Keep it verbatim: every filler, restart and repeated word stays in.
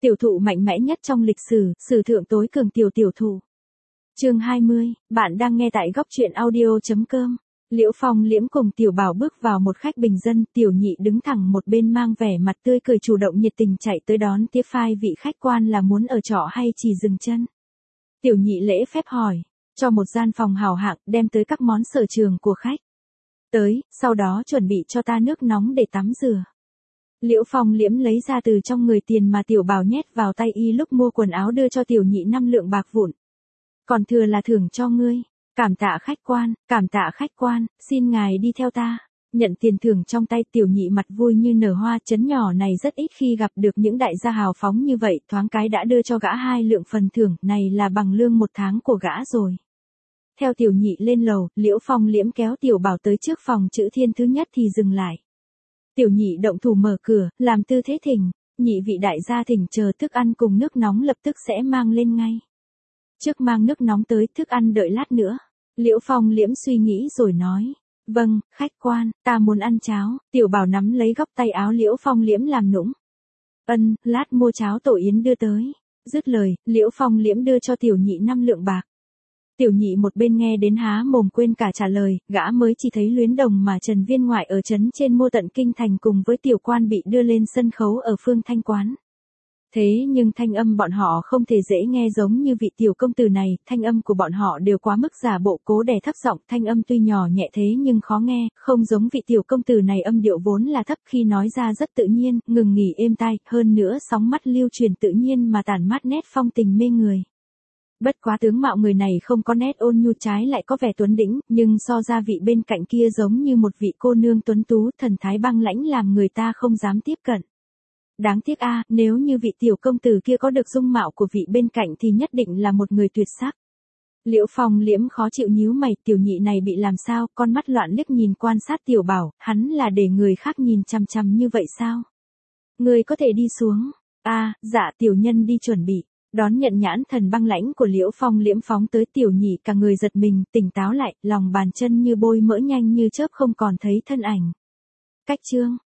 Tiểu thụ mạnh mẽ nhất trong lịch sử, sử thượng tối cường tiểu tiểu thụ. Chương hai mươi, bạn đang nghe tại góc truyện audio chấm com. Liễu Phong Liễm cùng Tiểu Bảo bước vào một khách bình dân, Tiểu Nhị đứng thẳng một bên mang vẻ mặt tươi cười chủ động nhiệt tình chạy tới đón tiếp phai vị khách quan là muốn ở trọ hay chỉ dừng chân. Tiểu Nhị lễ phép hỏi, cho một gian phòng hào hạng, đem tới các món sở trường của khách. Tới, sau đó chuẩn bị cho ta nước nóng để tắm rửa. Liễu Phong Liễm lấy ra từ trong người tiền mà Tiểu Bảo nhét vào tay y lúc mua quần áo đưa cho Tiểu Nhị năm lượng bạc vụn. Còn thừa là thưởng cho ngươi. Cảm tạ khách quan, cảm tạ khách quan, xin ngài đi theo ta. Nhận tiền thưởng trong tay, Tiểu Nhị mặt vui như nở hoa. Trấn nhỏ này rất ít khi gặp được những đại gia hào phóng như vậy, thoáng cái đã đưa cho gã hai lượng phần thưởng, này là bằng lương một tháng của gã rồi. Theo Tiểu Nhị lên lầu, Liễu Phong Liễm kéo Tiểu Bảo tới trước phòng chữ thiên thứ nhất thì dừng lại. Tiểu Nhị động thủ mở cửa, làm tư thế thỉnh, nhị vị đại gia thỉnh chờ thức ăn cùng nước nóng lập tức sẽ mang lên ngay. Trước mang nước nóng tới, thức ăn đợi lát nữa. Liễu Phong Liễm suy nghĩ rồi nói, vâng, khách quan, ta muốn ăn cháo. Tiểu Bảo nắm lấy góc tay áo Liễu Phong Liễm làm nũng. Ân, lát mua cháo tổ yến đưa tới. Dứt lời, Liễu Phong Liễm đưa cho Tiểu Nhị năm lượng bạc. Tiểu Nhị một bên nghe đến há mồm quên cả trả lời, gã mới chỉ thấy Luyến Đồng mà Trần Viên ngoại ở trấn trên mô tận kinh thành cùng với tiểu quan bị đưa lên sân khấu ở Phương Thanh quán. Thế nhưng thanh âm bọn họ không thể dễ nghe giống như vị tiểu công tử này, thanh âm của bọn họ đều quá mức giả bộ cố đè thấp giọng, thanh âm tuy nhỏ nhẹ thế nhưng khó nghe, không giống vị tiểu công tử này âm điệu vốn là thấp khi nói ra rất tự nhiên, ngừng nghỉ êm tai, hơn nữa sóng mắt lưu truyền tự nhiên mà tản mát nét phong tình mê người. Bất quá tướng mạo người này không có nét ôn nhu, trái lại có vẻ tuấn đĩnh, nhưng so ra vị bên cạnh kia giống như một vị cô nương tuấn tú, thần thái băng lãnh làm người ta không dám tiếp cận. Đáng tiếc a, à, nếu như vị tiểu công tử kia có được dung mạo của vị bên cạnh thì nhất định là một người tuyệt sắc. Liễu Phong Liễm khó chịu nhíu mày, Tiểu Nhị này bị làm sao, con mắt loạn liếc nhìn quan sát Tiểu Bảo, hắn là để người khác nhìn chằm chằm như vậy sao? Người có thể đi xuống. A, à, dạ tiểu nhân đi chuẩn bị. Đón nhận nhãn thần băng lãnh của Liễu Phong Liễm phóng tới, Tiểu Nhị cả người giật mình, tỉnh táo lại, lòng bàn chân như bôi mỡ nhanh như chớp không còn thấy thân ảnh. Cách chương